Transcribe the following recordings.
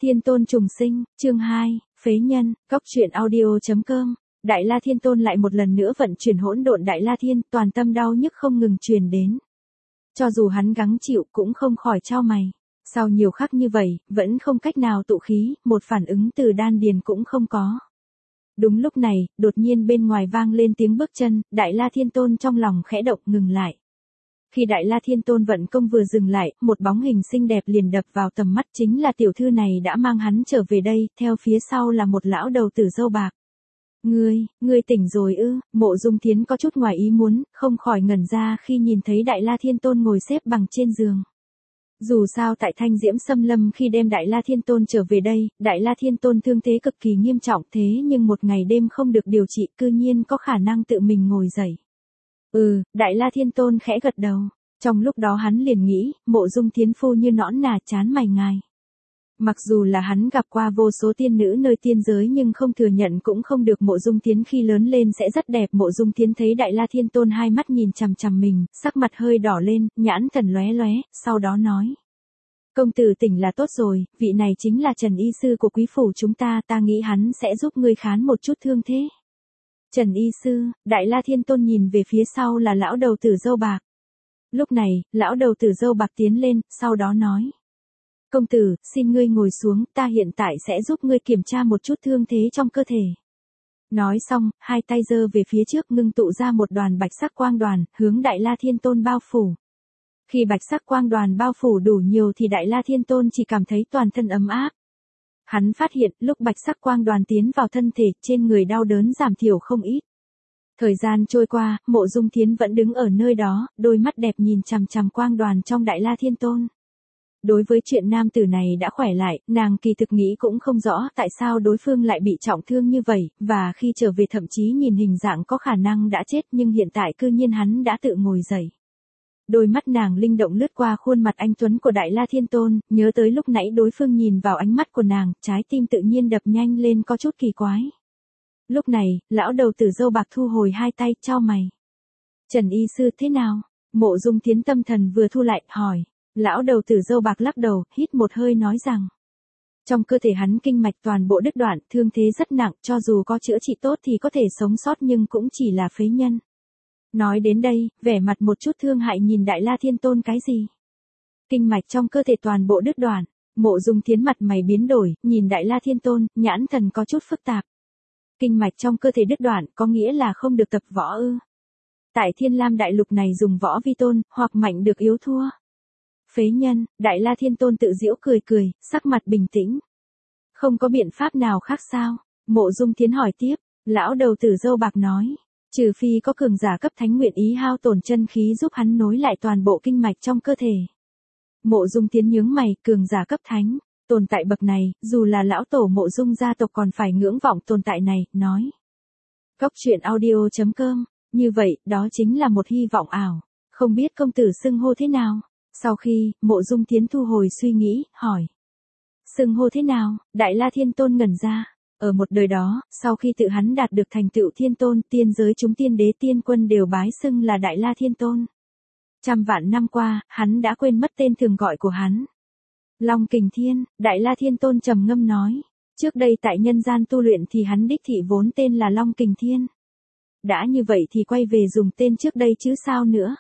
Thiên Tôn trùng sinh, chương 2, phế nhân, góc truyện audio.com. Đại La Thiên Tôn lại một lần nữa vận chuyển hỗn độn Đại La Thiên, toàn tâm đau nhức không ngừng truyền đến. Cho dù hắn gắng chịu cũng không khỏi chau mày. Sau nhiều khắc như vậy, vẫn không cách nào tụ khí, một phản ứng từ đan điền cũng không có. Đúng lúc này, đột nhiên bên ngoài vang lên tiếng bước chân, Đại La Thiên Tôn trong lòng khẽ động ngừng lại. Khi Đại La Thiên Tôn vận công vừa dừng lại, một bóng hình xinh đẹp liền đập vào tầm mắt, chính là tiểu thư này đã mang hắn trở về đây, theo phía sau là một lão đầu tử râu bạc. Ngươi tỉnh rồi ư? Mộ Dung Thiến có chút ngoài ý muốn, không khỏi ngẩn ra khi nhìn thấy Đại La Thiên Tôn ngồi xếp bằng trên giường. Dù sao tại Thanh Diễm Xâm Lâm khi đem Đại La Thiên Tôn trở về đây, Đại La Thiên Tôn thương thế cực kỳ nghiêm trọng, thế nhưng một ngày đêm không được điều trị, cư nhiên có khả năng tự mình ngồi dậy. Đại La Thiên Tôn khẽ gật đầu. Trong lúc đó hắn liền nghĩ, Mộ Dung Thiến phu như nõn nà chán mày ngài. Mặc dù là hắn gặp qua vô số tiên nữ nơi tiên giới nhưng không thừa nhận cũng không được, Mộ Dung Thiến khi lớn lên sẽ rất đẹp. Mộ Dung Thiến thấy Đại La Thiên Tôn hai mắt nhìn chằm chằm mình, sắc mặt hơi đỏ lên, nhãn thần lóe lóe, sau đó nói. Công tử tỉnh là tốt rồi, vị này chính là Trần Y Sư của quý phủ chúng ta, ta nghĩ hắn sẽ giúp ngươi khán một chút thương thế. Trần Y Sư, Đại La Thiên Tôn nhìn về phía sau là lão đầu tử râu bạc. Lúc này, lão đầu tử râu bạc tiến lên, sau đó nói. Công tử, xin ngươi ngồi xuống, ta hiện tại sẽ giúp ngươi kiểm tra một chút thương thế trong cơ thể. Nói xong, hai tay giơ về phía trước ngưng tụ ra một đoàn bạch sắc quang đoàn, hướng Đại La Thiên Tôn bao phủ. Khi bạch sắc quang đoàn bao phủ đủ nhiều thì Đại La Thiên Tôn chỉ cảm thấy toàn thân ấm áp. Hắn phát hiện lúc bạch sắc quang đoàn tiến vào thân thể, trên người đau đớn giảm thiểu không ít. Thời gian trôi qua, Mộ Dung Thiến vẫn đứng ở nơi đó, đôi mắt đẹp nhìn chằm chằm quang đoàn trong Đại La Thiên Tôn. Đối với chuyện nam tử này đã khỏe lại, nàng kỳ thực nghĩ cũng không rõ tại sao đối phương lại bị trọng thương như vậy, và khi trở về thậm chí nhìn hình dạng có khả năng đã chết nhưng hiện tại cư nhiên hắn đã tự ngồi dậy. Đôi mắt nàng linh động lướt qua khuôn mặt anh tuấn của Đại La Thiên Tôn, nhớ tới lúc nãy đối phương nhìn vào ánh mắt của nàng, trái tim tự nhiên đập nhanh lên có chút kỳ quái. Lúc này, lão đầu tử râu bạc thu hồi hai tay, chau mày. Trần Y Sư thế nào? Mộ Dung Thiến tâm thần vừa thu lại, hỏi. Lão đầu tử râu bạc lắc đầu, hít một hơi nói rằng. Trong cơ thể hắn kinh mạch toàn bộ đứt đoạn, thương thế rất nặng, cho dù có chữa trị tốt thì có thể sống sót nhưng cũng chỉ là phế nhân. Nói đến đây, vẻ mặt một chút thương hại nhìn Đại La Thiên Tôn cái gì? Kinh mạch trong cơ thể toàn bộ đứt đoạn. Mộ Dung Thiến mặt mày biến đổi, nhìn Đại La Thiên Tôn, nhãn thần có chút phức tạp. Kinh mạch trong cơ thể đứt đoạn, có nghĩa là không được tập võ ư? Tại Thiên Lam đại lục này dùng võ vi tôn, hoặc mạnh được yếu thua. Phế nhân, Đại La Thiên Tôn tự giễu cười, sắc mặt bình tĩnh. Không có biện pháp nào khác sao? Mộ Dung Thiến hỏi tiếp, lão đầu tử râu bạc nói. Trừ phi có cường giả cấp thánh nguyện ý hao tổn chân khí giúp hắn nối lại toàn bộ kinh mạch trong cơ thể. Mộ Dung Thiến nhướng mày, cường giả cấp thánh, tồn tại bậc này, dù là lão tổ Mộ Dung gia tộc còn phải ngưỡng vọng tồn tại này, nói. Góc truyện audio.com, như vậy, đó chính là một hy vọng ảo, không biết công tử xưng hô thế nào? Sau khi, Mộ Dung Thiến thu hồi suy nghĩ, hỏi. Xưng hô thế nào? Đại La Thiên Tôn ngẩn ra. Ở một đời đó, sau khi tự hắn đạt được thành tựu thiên tôn, tiên giới chúng tiên đế tiên quân đều bái xưng là Đại La Thiên Tôn. Trăm vạn năm qua, hắn đã quên mất tên thường gọi của hắn. Long Kình Thiên, Đại La Thiên Tôn trầm ngâm nói. Trước đây tại nhân gian tu luyện thì hắn đích thị vốn tên là Long Kình Thiên. Đã như vậy thì quay về dùng tên trước đây chứ sao nữa.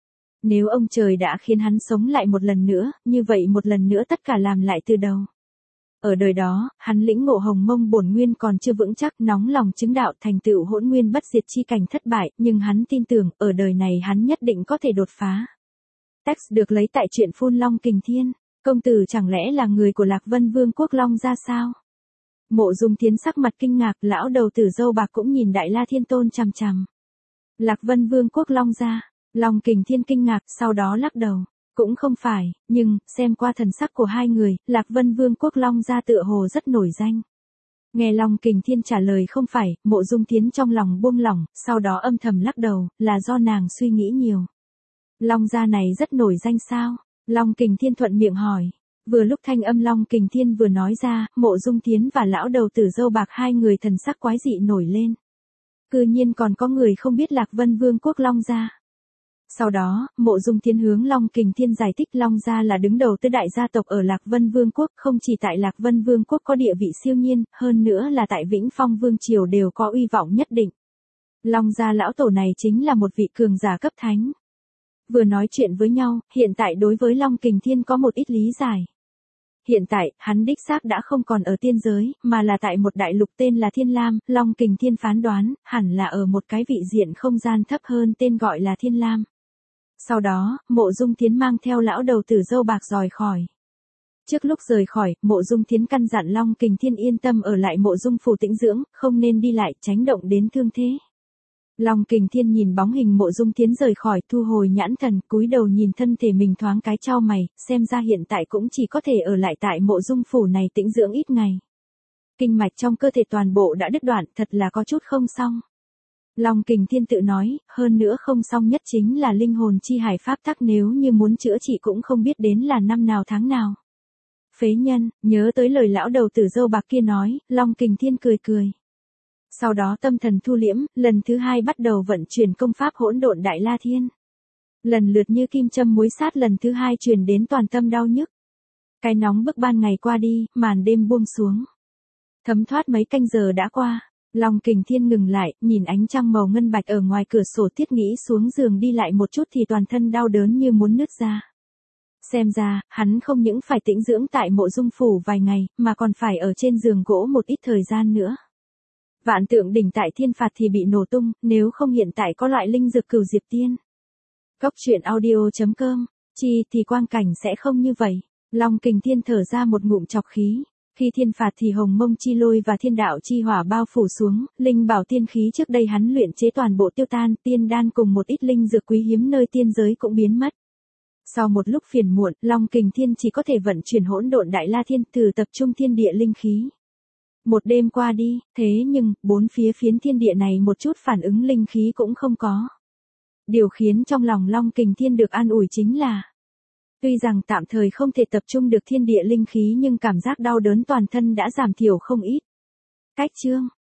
Nếu ông trời đã khiến hắn sống lại một lần nữa, như vậy một lần nữa tất cả làm lại từ đầu. Ở đời đó, hắn lĩnh ngộ hồng mông bổn nguyên còn chưa vững chắc, nóng lòng chứng đạo thành tựu hỗn nguyên bất diệt chi cảnh thất bại, nhưng hắn tin tưởng, ở đời này hắn nhất định có thể đột phá. Text được lấy tại truyện Phun Long Kình Thiên. Công tử chẳng lẽ là người của Lạc Vân Vương quốc Long gia sao? Mộ Dung Thiến sắc mặt kinh ngạc, lão đầu tử râu bạc cũng nhìn Đại La Thiên Tôn chằm chằm. Lạc Vân Vương quốc Long gia. Long Kình Thiên kinh ngạc, sau đó lắc đầu. Cũng không phải, nhưng, xem qua thần sắc của hai người, Lạc Vân Vương quốc Long gia tựa hồ rất nổi danh. Nghe Long Kình Thiên trả lời không phải, Mộ Dung Thiến trong lòng buông lỏng, sau đó âm thầm lắc đầu, là do nàng suy nghĩ nhiều. Long gia này rất nổi danh sao? Long Kình Thiên thuận miệng hỏi. Vừa lúc thanh âm Long Kình Thiên vừa nói ra, Mộ Dung Thiến và lão đầu tử râu bạc hai người thần sắc quái dị nổi lên. Cư nhiên còn có người không biết Lạc Vân Vương quốc Long gia. Sau đó, Mộ Dung Tiến hướng Long Kình Thiên giải thích Long gia là đứng đầu tứ đại gia tộc ở Lạc Vân Vương quốc, không chỉ tại Lạc Vân Vương quốc có địa vị siêu nhiên, hơn nữa là tại Vĩnh Phong Vương triều đều có uy vọng nhất định. Long gia lão tổ này chính là một vị cường giả cấp thánh. Vừa nói chuyện với nhau, hiện tại đối với Long Kình Thiên có một ít lý giải. Hiện tại, hắn đích xác đã không còn ở tiên giới, mà là tại một đại lục tên là Thiên Lam, Long Kình Thiên phán đoán, hẳn là ở một cái vị diện không gian thấp hơn tên gọi là Thiên Lam. Sau đó, Mộ Dung Tiến mang theo lão đầu tử râu bạc rời khỏi. Trước lúc rời khỏi, Mộ Dung Tiến căn dặn Long Kình Thiên yên tâm ở lại Mộ Dung phủ tĩnh dưỡng, không nên đi lại, tránh động đến thương thế. Long Kình Thiên nhìn bóng hình Mộ Dung Tiến rời khỏi, thu hồi nhãn thần, cúi đầu nhìn thân thể mình thoáng cái chau mày, xem ra hiện tại cũng chỉ có thể ở lại tại Mộ Dung phủ này tĩnh dưỡng ít ngày. Kinh mạch trong cơ thể toàn bộ đã đứt đoạn, thật là có chút không xong. Long Kình Thiên tự nói, hơn nữa không xong nhất chính là linh hồn chi hải pháp tắc, nếu như muốn chữa trị cũng không biết đến là năm nào tháng nào. Phế nhân, nhớ tới lời lão đầu tử râu bạc kia nói, Long Kình Thiên cười cười. Sau đó tâm thần thu liễm, lần thứ hai bắt đầu vận chuyển công pháp hỗn độn Đại La Thiên. Lần lượt như kim châm muối sát lần thứ hai truyền đến toàn tâm đau nhức. Cái nóng bức ban ngày qua đi, màn đêm buông xuống. Thấm thoát mấy canh giờ đã qua. Long Kình Thiên ngừng lại, nhìn ánh trăng màu ngân bạch ở ngoài cửa sổ, thiết nghĩ xuống giường đi lại một chút thì toàn thân đau đớn như muốn nứt ra. Xem ra, hắn không những phải tĩnh dưỡng tại Mộ Dung phủ vài ngày, mà còn phải ở trên giường gỗ một ít thời gian nữa. Vạn Tượng đỉnh tại Thiên Phạt thì bị nổ tung, nếu không hiện tại có loại linh dược Cửu Diệp Tiên. Cốc truyện audio.com, chi thì quang cảnh sẽ không như vậy. Long Kình Thiên thở ra một ngụm trọc khí. Khi Thiên Phạt thì hồng mông chi lôi và thiên đạo chi hỏa bao phủ xuống, linh bảo tiên khí trước đây hắn luyện chế toàn bộ tiêu tan, tiên đan cùng một ít linh dược quý hiếm nơi tiên giới cũng biến mất. Sau một lúc phiền muộn, Long Kình Thiên chỉ có thể vận chuyển hỗn độn Đại La Thiên, thử tập trung thiên địa linh khí. Một đêm qua đi, thế nhưng, bốn phía phiến thiên địa này một chút phản ứng linh khí cũng không có. Điều khiến trong lòng Long Kình Thiên được an ủi chính là, tuy rằng tạm thời không thể tập trung được thiên địa linh khí nhưng cảm giác đau đớn toàn thân đã giảm thiểu không ít. Cách chương